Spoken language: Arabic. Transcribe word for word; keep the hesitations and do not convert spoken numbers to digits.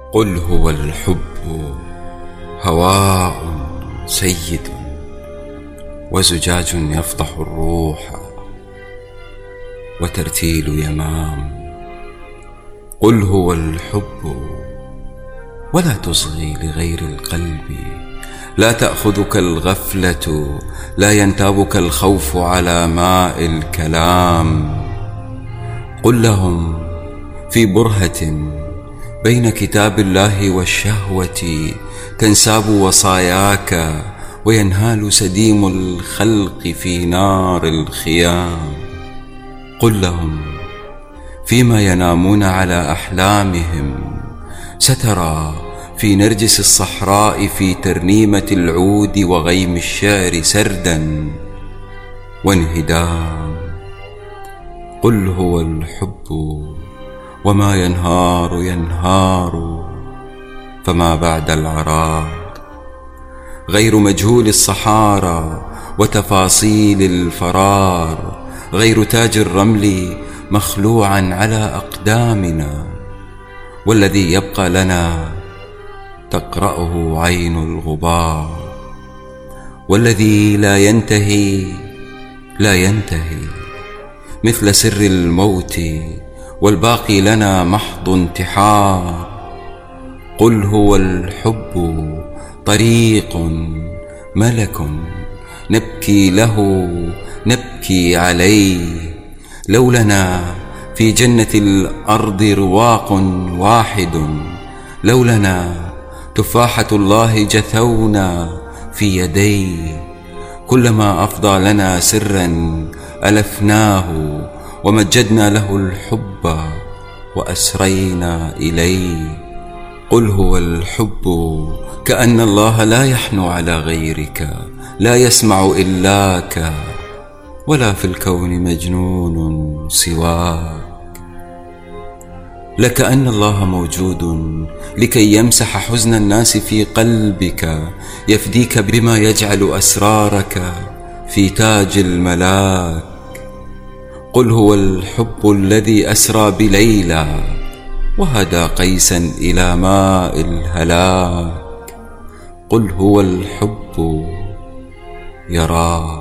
قل هو الحب هواء سيد وزجاج يفضح الروح وترتيل يمام. قل هو الحب ولا تصغي لغير القلب، لا تأخذك الغفلة، لا ينتابك الخوف على ماء الكلام. قل لهم في برهة بين كتاب الله والشهوة تنساب وصاياك وينهال سديم الخلق في نار الخيام. قل لهم فيما ينامون على أحلامهم سترى في نرجس الصحراء في ترنيمة العود وغيم الشعر سردا وانهدام. قل هو الحب وما ينهار ينهار، فما بعد العرار غير مجهول الصحارى وتفاصيل الفرار، غير تاج الرمل مخلوعا على أقدامنا، والذي يبقى لنا تقرأه عين الغبار، والذي لا ينتهي لا ينتهي مثل سر الموت، والباقي لنا محض انتحار. قل هو الحب طريق ملك نبكي له نبكي عليه، لو لنا في جنة الأرض رواق واحد، لو لنا تفاحة الله جثونا في يديه، كلما أفضى لنا سرا ألفناه ومجدنا له الحب وأسرينا إليه. قل هو الحب كأن الله لا يحنو على غيرك، لا يسمع إلاك، ولا في الكون مجنون سواك، لكأن الله موجود لكي يمسح حزن الناس في قلبك، يفديك بما يجعل أسرارك في تاج الملاك. قل هو الحب الذي أسرى بليلى وهدى قيسا إلى ماء الهلاك. قل هو الحب يراك.